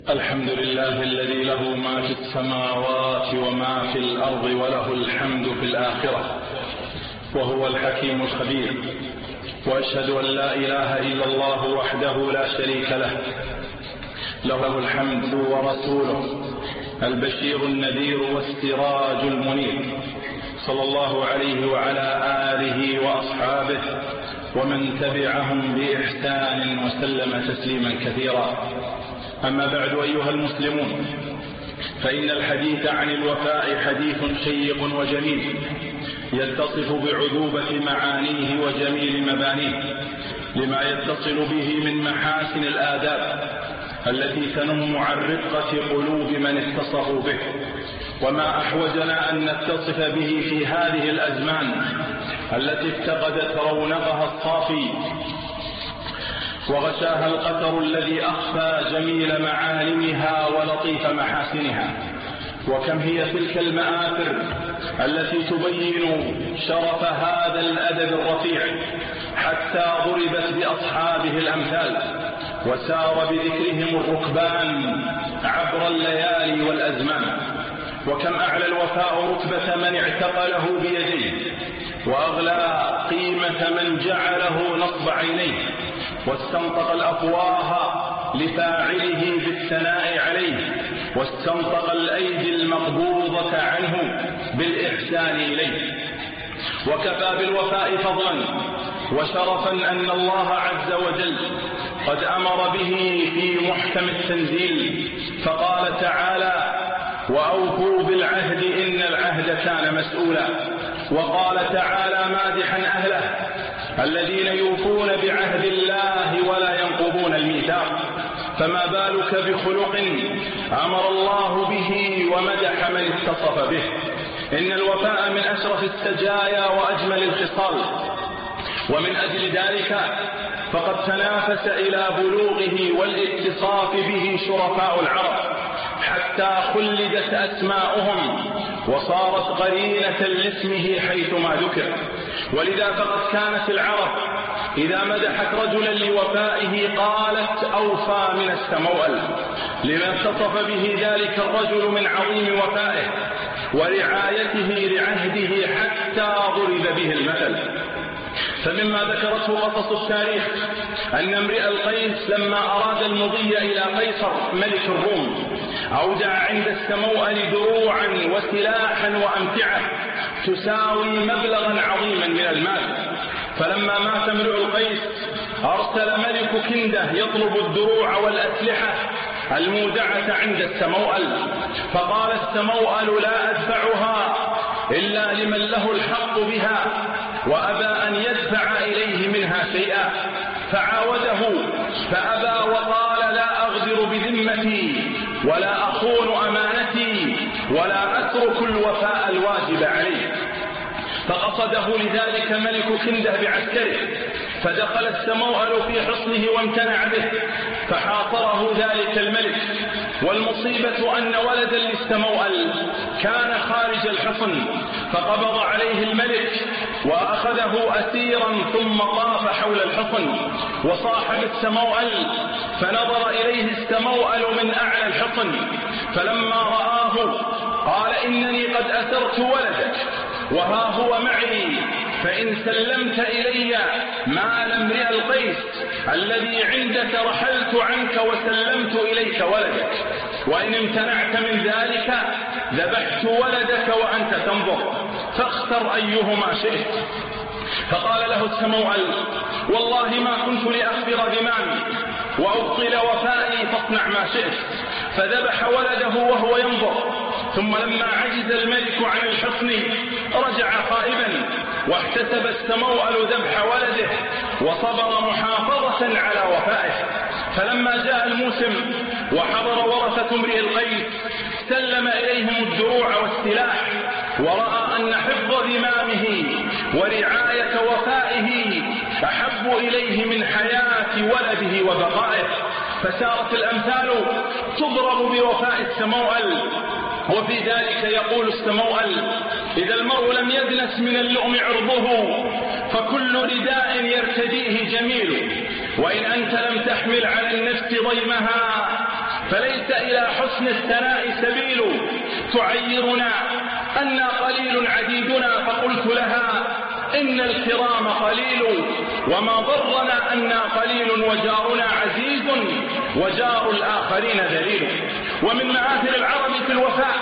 الحمد لله الذي له ما في السماوات وما في الأرض وله الحمد في الآخرة، وهو الحكيم الخبير. وأشهد أن لا إله إلا الله وحده لا شريك له، له الحمد ورسوله البشير النذير والسراج المنير، صلى الله عليه وعلى آله وأصحابه ومن تبعهم بإحسان وسلم تسليما كثيرا. أما بعد، أيها المسلمون، فإن الحديث عن الوفاء حديث شيق وجميل يتصف بعذوبة معانيه وجميل مبانيه، لما يتصل به من محاسن الآداب التي تنم عن رقة قلوب من اتصفوا به. وما أحوجنا أن نتصف به في هذه الأزمان التي افتقدت رونقها الصافي وغشاها القتر الذي أخفى جميل معالمها ولطيف محاسنها. وكم هي تلك المآثر التي تبين شرف هذا الأدب الرفيع، حتى ضربت بأصحابه الأمثال وسار بذكرهم الركبان عبر الليالي والأزمان. وكم أعلى الوفاء رتبة من اعتقله بيديه، وأغلى قيمة من جعله نصب عينيه، واستنطق الأفواه لفاعله بالثناء عليه، واستنطق الأيدي المقبوضة عنه بالإحسان إليه. وكفى بالوفاء فضلا وشرفا أن الله عز وجل قد أمر به في محكم التنزيل، فقال تعالى: وأوفوا بالعهد إن العهد كان مسؤولا. وقال تعالى مادحا أهله: الذين يوفون بعهد الله ولا ينقضون الميثاق. فما بالك بخلق أمر الله به ومدح من اتصف به. إن الوفاء من أشرف السجايا وأجمل الخصال، ومن أجل ذلك فقد تنافس إلى بلوغه والاتصاف به شرفاء العرب، حتى خلدت أسماؤهم وصارت قرينة لاسمه حيثما ذكر. ولذا فقد كانت العرب إذا مدحت رجلا لوفائه قالت: أوفى من السموأل، لما اتصف به ذلك الرجل من عظيم وفائه ورعايته لعهده حتى ضرب به المثل. فمما ذكرته قصص التاريخ أن امرئ القيس لما أراد المضي إلى قيصر ملك الروم أودع عند السموأل دروعا وسلاحا وأمتعة تساوي مبلغا عظيما من المال. فلما مات امرئ القيس أرسل ملك كندة يطلب الدروع والأسلحة المودعة عند السموأل، فقال السموأل: لا أدفعها إلا لمن له الحق بها، وأبى أن يدفع إليه منها شيئا. فعاوده فأبى وقال: لا أغدر بذمتي ولا أخون أمانتي ولا أترك الوفاء الواجب عليه. فقصده لذلك ملك كندة بعسكره، فدخل السموأل في حصنه وامتنع به، فحاصره ذلك الملك. والمصيبة أن ولدا للسموأل كان خارج الحصن، فقبض عليه الملك وأخذه أسيرا ثم طاف حول الحصن وصاح بالسموأل، فنظر إليه السموأل من أعلى الحصن، فلما رآه قال: إنني قد أسرت ولدك وها هو معي، فإن سلمت إلي مال امرئ القيس الذي عندك رحلت عنك وسلمت إليك ولدك، وإن امتنعت من ذلك ذبحت ولدك وأنت تنظر، فاختر أيهما شئت. فقال له السموأل: والله ما كنت لأخبر ذمامي وأبطل وفائي، فاصنع ما شئت. فذبح ولده وهو ينظر. ثم لما عجز الملك عن الحصن رجع خائبا، واحتسب السموأل ذبح ولده وصبر محافظة على وفائه. فلما جاء الموسم وحضر ورثة امرئ القيس سلم إليهم الدروع والسلاح، ورأى أن حفظ ذمامه ورعاية وفائه أحب إليه من حياة ولده وبقائه. فسارت الأمثال تضرب بوفاء السموأل. وفي ذلك يقول السموأل: إذا المرء لم يدنس من اللؤم عرضه فكل رداء يرتديه جميل، وإن أنت لم تحمل على النفس ضيمها فليس إلى حسن الثناء سبيل تعيرنا أنا قليل عديدنا. فقلت لها إن الكرام قليل وما ضرنا أنا قليل وجارنا عزيز وجار الآخرين ذليل. ومن مآثر العرب في الوفاء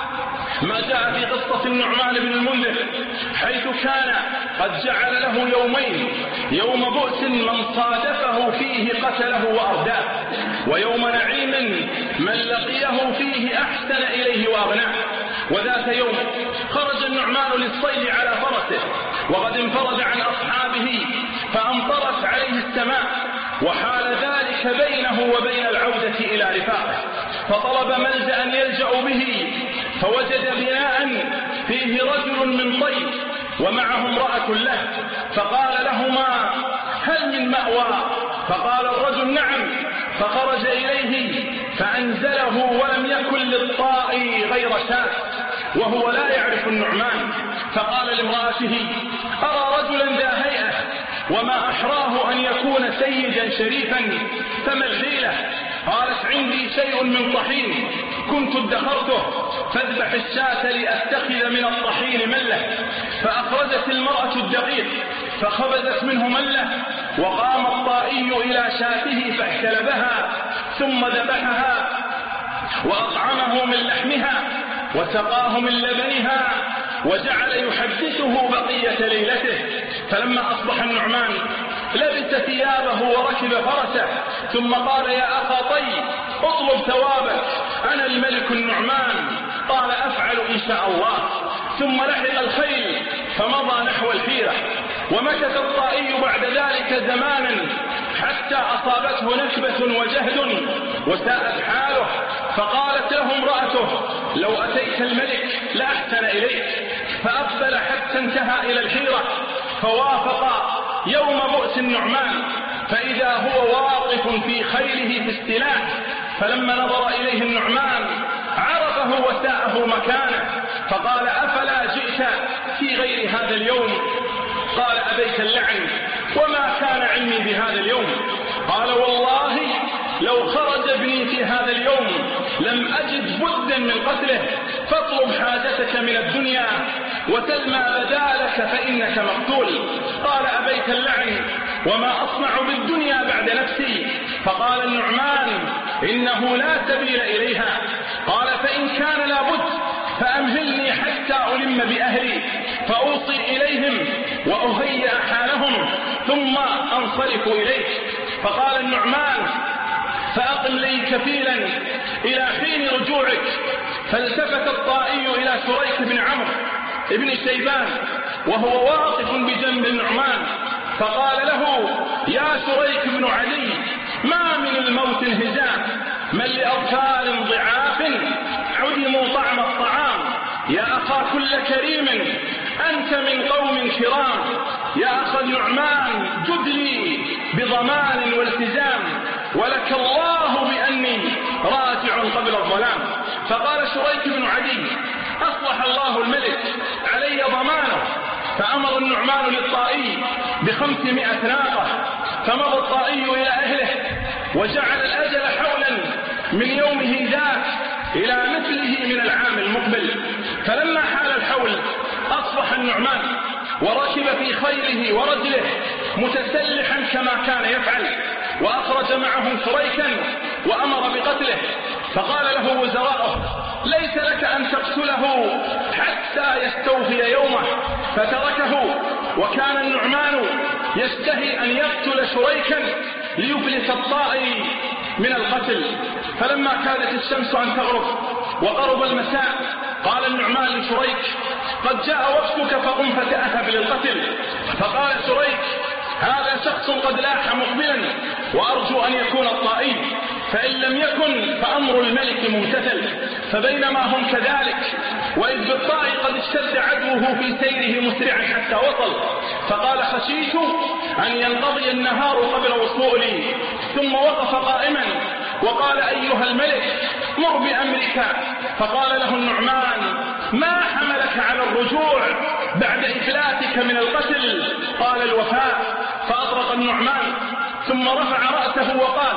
ما جاء في قصة النعمان بن المنذر حيث كان قد جعل له يومين، يوم بؤس من صادفه فيه قتله وأرداه، ويوم نعيم من لقيه فيه أحسن إليه وأغناه. وذات يوم خرج النعمان للصيد على فرسه وقد انفرد عن أصحابه فأمطرت عليه السماء، وحال ذلك بينه وبين العودة إلى رفاقه، فطلب ملجأ يلجأ به فوجد بناء فيه رجل من طيب ومعه امرأة له، فقال لهما هل من مأوى؟ فقال الرجل نعم، فخرج إليه فأنزله ولم يكن للطائي غير شاة وهو لا يعرف النعمان، فقال لامرأته أرى رجلا ذا هيئة وما أحراه أن يكون سيدا شريفا فما الحيلة؟ قالت عندي شيء من طحين كنت ادخرته فاذبح الشاة لأتخذ من الطحين ملة. فأخرجت المرأة الدقيق فخبزت منه ملة، وقام الطائي إلى شاته فاحتلبها ثم ذبحها وأطعمه من لحمها وسقاه من لبنها وجعل يحدثه بقية ليلته. فلما أصبح النعمان لبس ثيابه وركب فرسه ثم قال يا أخا طي اطلب ثوابك أنا الملك النعمان. قال أفعل إن شاء الله. ثم لحق الخيل فمضى نحو الحيرة، ومكث الطائي بعد ذلك زمانا حتى أصابته نكبة وجهد وساءت حاله، فقالت له امرأته لو أتيت الملك لأحسن إليك، فأقبل حتى انتهى إلى الحيرة فوافق يوم بؤس النعمان، فإذا هو واقف في خيله في السلاح، فلما نظر إليه النعمان عرفه وساءه مكانه، فقال أفلا جئت في غير هذا اليوم؟ قال أبيت اللعن وما كان علمي بهذا اليوم. قال والله لو خرج ابني في هذا اليوم لم أجد بدا من قتله، فاطلب حاجتك من الدنيا وتلمى بدالك فإنك مقتول. قال أبيت اللعن وما أصنع بالدنيا بعد نفسي؟ فقال النعمان إنه لا سبيل إليها. قال فإن كان لابد فأمهلني حتى ألم بأهلي فأوصي إليهم وأهيئ حالهم ثم أنصرف إليك. فقال النعمان فأقم لي كفيلا إلى حين رجوعك. فالتفت الطائي إلى شريك بن عمرو ابن شيبان وهو واقف بجنب النعمان، فقال له يا شريك بن علي ما من الموت انهزام، من لأطفال ضعاف عدموا طعم الطعام، يا أخا كل كريم أنت من قوم كرام، يا أخا النعمان جد لي بضمان والتزام، ولك الله بأني راجع قبل الظلام. فقال شريك بن عدي أصلح الله الملك علي ضمانه. فأمر النعمان للطائي ب500 ناقة، فمضى الطائي إلى أهله وجعل الأجل حولا من يومه ذاك إلى مثله من العام المقبل. فلما حال الحول أصبح النعمان وركب في خيله ورجله متسلحا كما كان يفعل، وأخرج معهم شريكا وأمر بقتله. فقال له وزراءه ليس لك أن تقتله حتى يستوفي يومه، فتركه. وكان النعمان يستهي أن يقتل شريكا ليفلت الطائي من القتل. فلما كادت الشمس أن تغرب وقرب المساء قال النعمان لشريك قد جاء وقتك فقم فتأهب للقتل. فقال شريك هذا شخص قد لاح مقبلا وأرجو أن يكون الطائي، فإن لم يكن فأمر الملك ممتثل. فبينما هم كذلك وإذ بالطائي قد اشتد عدوه في سيره مسرعا حتى وصل، فقال خشيت أن ينقضي النهار قبل وصولي، ثم وقف قائما وقال أيها الملك مر بأمرك. فقال له النعمان ما حملك على الرجوع بعد إفلاتك من القتل؟ قال الوفاء. فأطرق النعمان ثم رفع رأسه وقال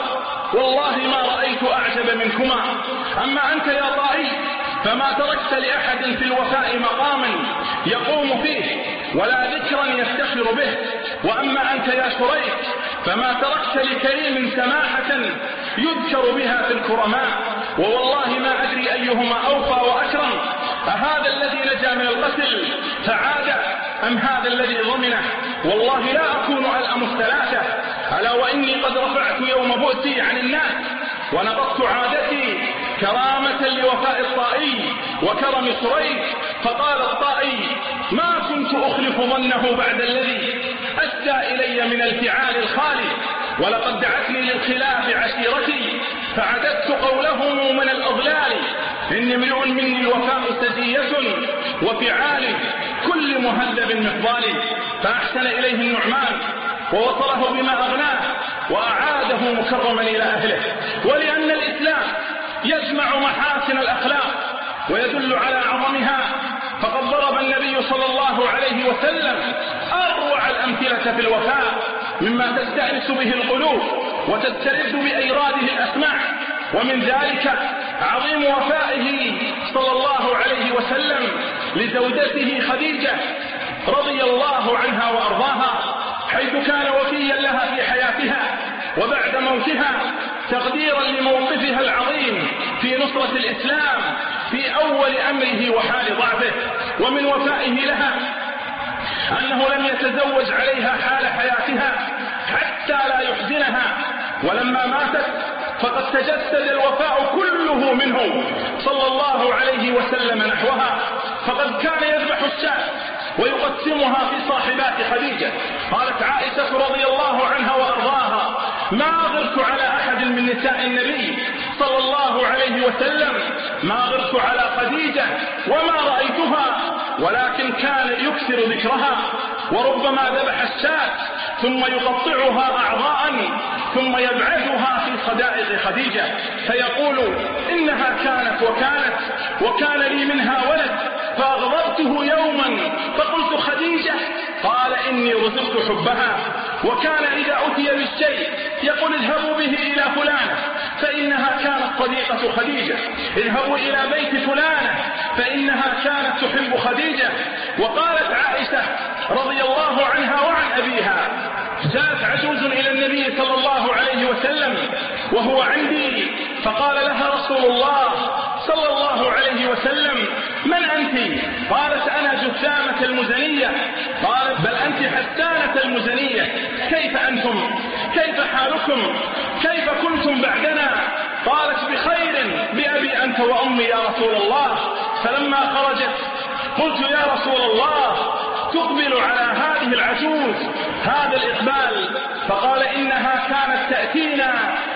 والله ما رأيت أعجب منكما. أما أنت يا طائي فما تركت لأحد في الوفاء مقاما يقوم فيه ولا ذكرا يفتخر به. وأما أنت يا شريك فما تركت لكريم سماحة يذكر بها في الكرماء. ووالله ما أدري أيهما أوفى وأكرم، أهذا الذي نجا من القتل فعاد أم هذا الذي ضمنه؟ والله لا أكون ألأم الثلاثة. ألا وإني قد رفعت يوم بؤسي عن الناس ونقضت عادتي كرامة لوفاء الطائي وكرم شريك. فقال الطائي ما كنت أخلف ظنه بعد الذي أسدى إلي من الفعال الخالي، ولقد دعتني للخلاف عشيرتي فعددت قولهم من الأضلال. إني امرئ مني الوفاء سجية وفعال كل مهذب مفضال. فأحسن إليه النعمان ووصله بما أغناه وأعاده مكرما إلى أهله. ولأن الإسلام يجمع محاسن الأخلاق ويدل على عظمها فقد ضرب النبي صلى الله عليه وسلم أروع الأمثلة في الوفاء مما تستأنس به القلوب وتسترد بأيراده الأسماع. ومن ذلك عظيم وفائه صلى الله عليه وسلم لزوجته خديجة رضي الله عنها وأرضاها، حيث كان وفيا لها في حياتها وبعد موتها تقديرا لموقفها العظيم في نصرة الإسلام في أول أمره وحال ضعفه. ومن وفائه لها أنه لم يتزوج عليها حال حياتها حتى لا يحزنها، ولما ماتت فقد تجسد الوفاء كله منه صلى الله عليه وسلم نحوها. فقد كان يذبح الشاة ويقسمها في صاحبات خديجة. قالت عائشة رضي الله عنها وأرضاها ما غرت على أحد من نساء النبي صلى الله عليه وسلم ما غرت على خديجة وما رأيتها، ولكن كان يكثر ذكرها. وربما ذبح الشاة ثم يقطعها أعضاء ثم يبعثها في صدائق خديجة فيقول إنها كانت وكان لي منها ولد فأغضبته يوما فقلت خديجة، قال إني رزقت حبها. وكان إذا أتي بالشيء يقول اذهبوا به إلى فلانة فإنها كانت صديقة خديجة، اذهبوا إلى بيت فلانة فإنها كانت تحب خديجة. وقالت عائشة رضي الله عنها وعن أبيها جاءت عجوز إلى النبي صلى الله عليه وسلم وهو عندي فقال لها رسول الله صلى الله عليه وسلم من أنت؟ قالت أنا جثامة المزنية. قالت بل أنت حسانة المزنية، كيف أنتم؟ كيف حالكم؟ كيف كنتم بعدنا؟ قالت بخير بأبي أنت وأمي يا رسول الله. فلما خرجت قلت يا رسول الله تقبل على هذه العجوز هذا الإقبال؟ فقال إنها كانت تأتينا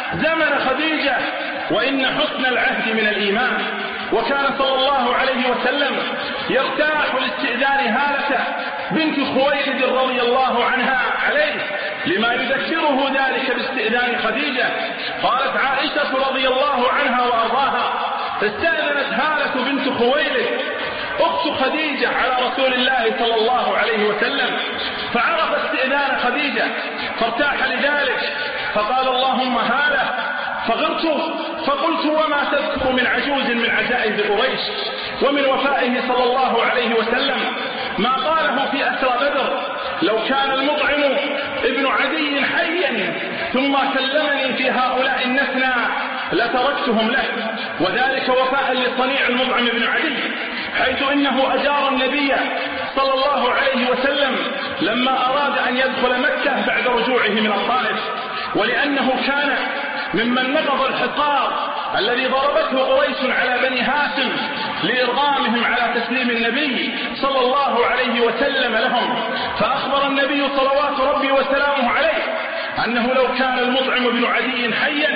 زمن خديجة وإن حسن العهد من الإيمان. وكان صلى الله عليه وسلم يرتاح لاستئذان هالة بنت خويلد رضي الله عنها عليه لما يذكره ذلك باستئذان خديجة. قالت عائشة رضي الله عنها وأرضاها استأذنت هالة بنت خويلد أخت خديجة على رسول الله صلى الله عليه وسلم فعرف استئذان خديجة فارتاح لذلك فقال اللهم هالة. فغرت فقلت وما تذكر من عجوز من عجائز قريش. ومن وفائه صلى الله عليه وسلم ما قاله في أسرى بدر لو كان المطعم ابن عدي حيا ثم كلمني في هؤلاء النسنى لتركتهم له. وذلك وفاء لصنيع المطعم ابن عدي حيث إنه أجار النبي صلى الله عليه وسلم لما أراد أن يدخل مكة بعد رجوعه من الطائف، ولأنه كان ممن نقض الحصار الذي ضربته قريش على بني هاشم لإرغامهم على تسليم النبي صلى الله عليه وسلم لهم. فأخبر النبي صلوات ربي وسلامه عليه أنه لو كان المطعم بن عدي حيا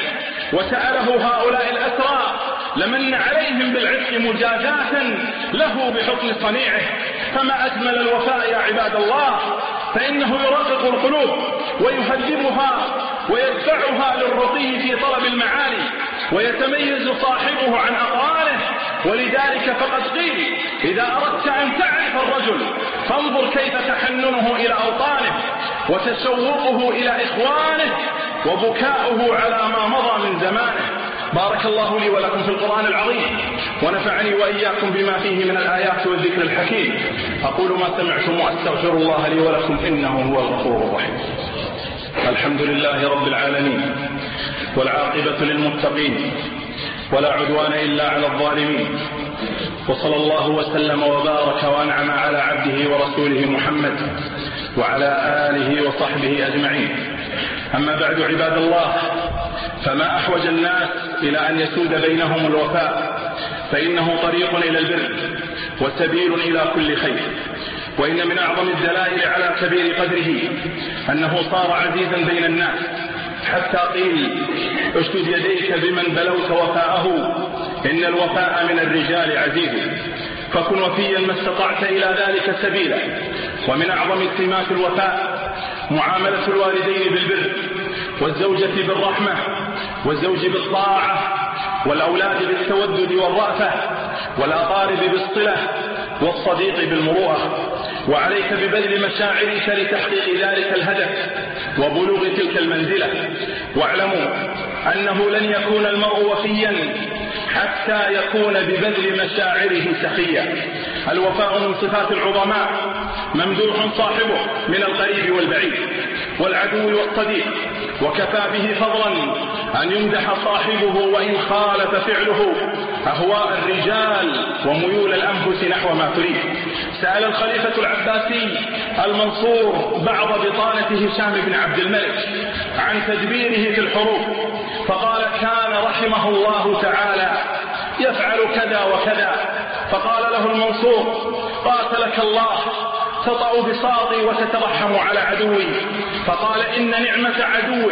وسأله هؤلاء الأسرى لمن عليهم بالعتق مجازاة له بحكم صنيعه. فما أجمل الوفاء يا عباد الله، فإنه يرقق القلوب ويهذبها ويدفعها للرقي في طلب المعالي ويتميز صاحبه عن أقرانه. ولذلك فقد قيل إذا أردت أن تعرف الرجل فانظر كيف تحننه إلى أوطانه وتشوقه إلى إخوانه وبكاؤه على ما مضى من زمانه. بارك الله لي ولكم في القرآن العظيم، ونفعني وإياكم بما فيه من الآيات والذكر الحكيم. أقول ما سمعتم وأستغفر الله لي ولكم إنه هو الغفور الرحيم. الحمد لله رب العالمين، والعاقبة للمتقين، ولا عدوان إلا على الظالمين، وصلى الله وسلم وبارك وأنعم على عبده ورسوله محمد وعلى آله وصحبه أجمعين. أما بعد عباد الله، فما أحوج الناس إلى أن يسود بينهم الوفاء، فإنه طريق إلى البر وسبيل إلى كل خير. وإن من أعظم الدلائل على كبير قدره أنه صار عزيزا بين الناس، حتى قيل اشدد يديك بمن بلوت وفاءه، إن الوفاء من الرجال عزيز، فكن وفيا ما استطعت إلى ذلك سبيلا. ومن أعظم سمات الوفاء معاملة الوالدين بالبر، والزوجة بالرحمة، والزوج بالطاعة، والأولاد بالتودد والرأفة، والأقارب بالصلة، والصديق بالمروءة. وعليك ببذل مشاعرك لتحقيق ذلك الهدف وبلوغ تلك المنزلة. واعلموا أنه لن يكون المرء وفيا حتى يكون ببذل مشاعره سخيا. الوفاء من صفات العظماء، ممدوح صاحبه من القريب والبعيد والعدو والصديق، وكفى به فضلا أن يمدح صاحبه وإن خالف فعله أهواء الرجال وميول الأنفس نحو ما تريد. سأل الخليفة العباسي المنصور بعض بطانة هشام بن عبد الملك عن تدبيره في الحروب، فقال: كان رحمه الله تعالى يفعل كذا وكذا. فقال له المنصور: قاتلك الله، تطأ بساطي وتترحم على عدوي. فقال: إن نعمة عدوك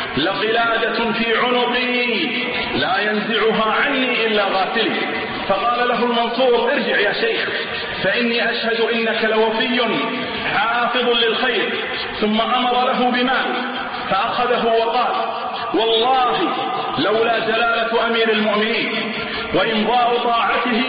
لقلادة في عنقي لا ينزعها عني إلا غاسلي. فقال له المنصور: ارجع يا شيخ، فإني أشهد إنك لوفي حافظ للخير. ثم أمر له بمال فأخذه وقال: والله لولا جلالة أمير المؤمنين وإمضاء طاعته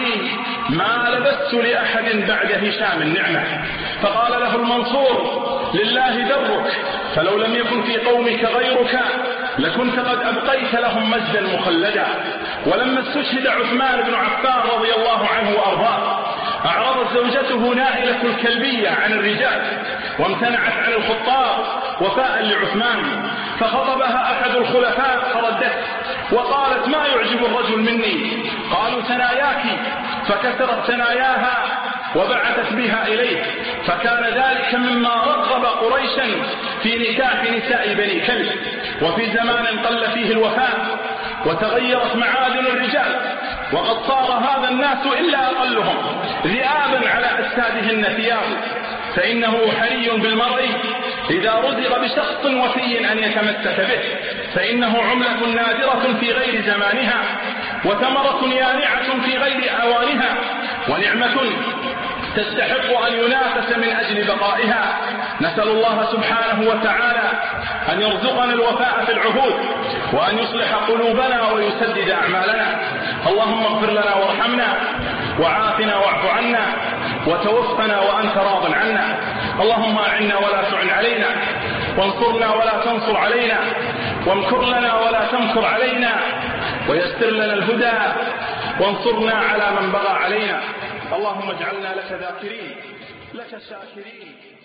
ما لبثت لأحد بعد هشام النعمة. فقال له المنصور: لله درك، فلو لم يكن في قومك غيرك لكنت قد أبقيت لهم مجدا مخلدا. ولما استشهد عثمان بن عفان رضي الله عنه وأرضاه، أعرضت زوجته نائلة الكلبية عن الرجال وامتنعت عن الخطاب وفاء لعثمان، فخطبها أحد الخلفاء فردت وقالت: ما يعجب الرجل مني؟ قالوا: ثناياك. فكسرت ثناياها وبعثت بها إليه، فكان ذلك مما رغب قريشا في نكاح نساء بني كلب. وفي زمان قل فيه الوفاء وتغيرت معادن الرجال، وقد صار هذا الناس إلا أقلهم ذئابا على أجسادهن ثياب. فإنه حري بالمرء إذا رزق بشخص وفي أن يتمسك به، فإنه عملة نادرة في غير زمانها، وثمرة يانعة في غير أوانها، ونعمة تستحق أن ينافس من أجل بقائها. نسأل الله سبحانه وتعالى أن يرزقنا الوفاء في العهود، وأن يصلح قلوبنا ويسدد أعمالنا. اللهم اغفر لنا وارحمنا، وعافنا واعف عنا، وتوفنا وأنت راض عنا. اللهم أعنا ولا تعن علينا، وانصرنا ولا تنصر علينا، وامكر لنا ولا تمكر علينا، ويسر لنا الهدى، وانصرنا على من بغى علينا. اللهم اجعلنا لك ذاكرين، لك شاكرين.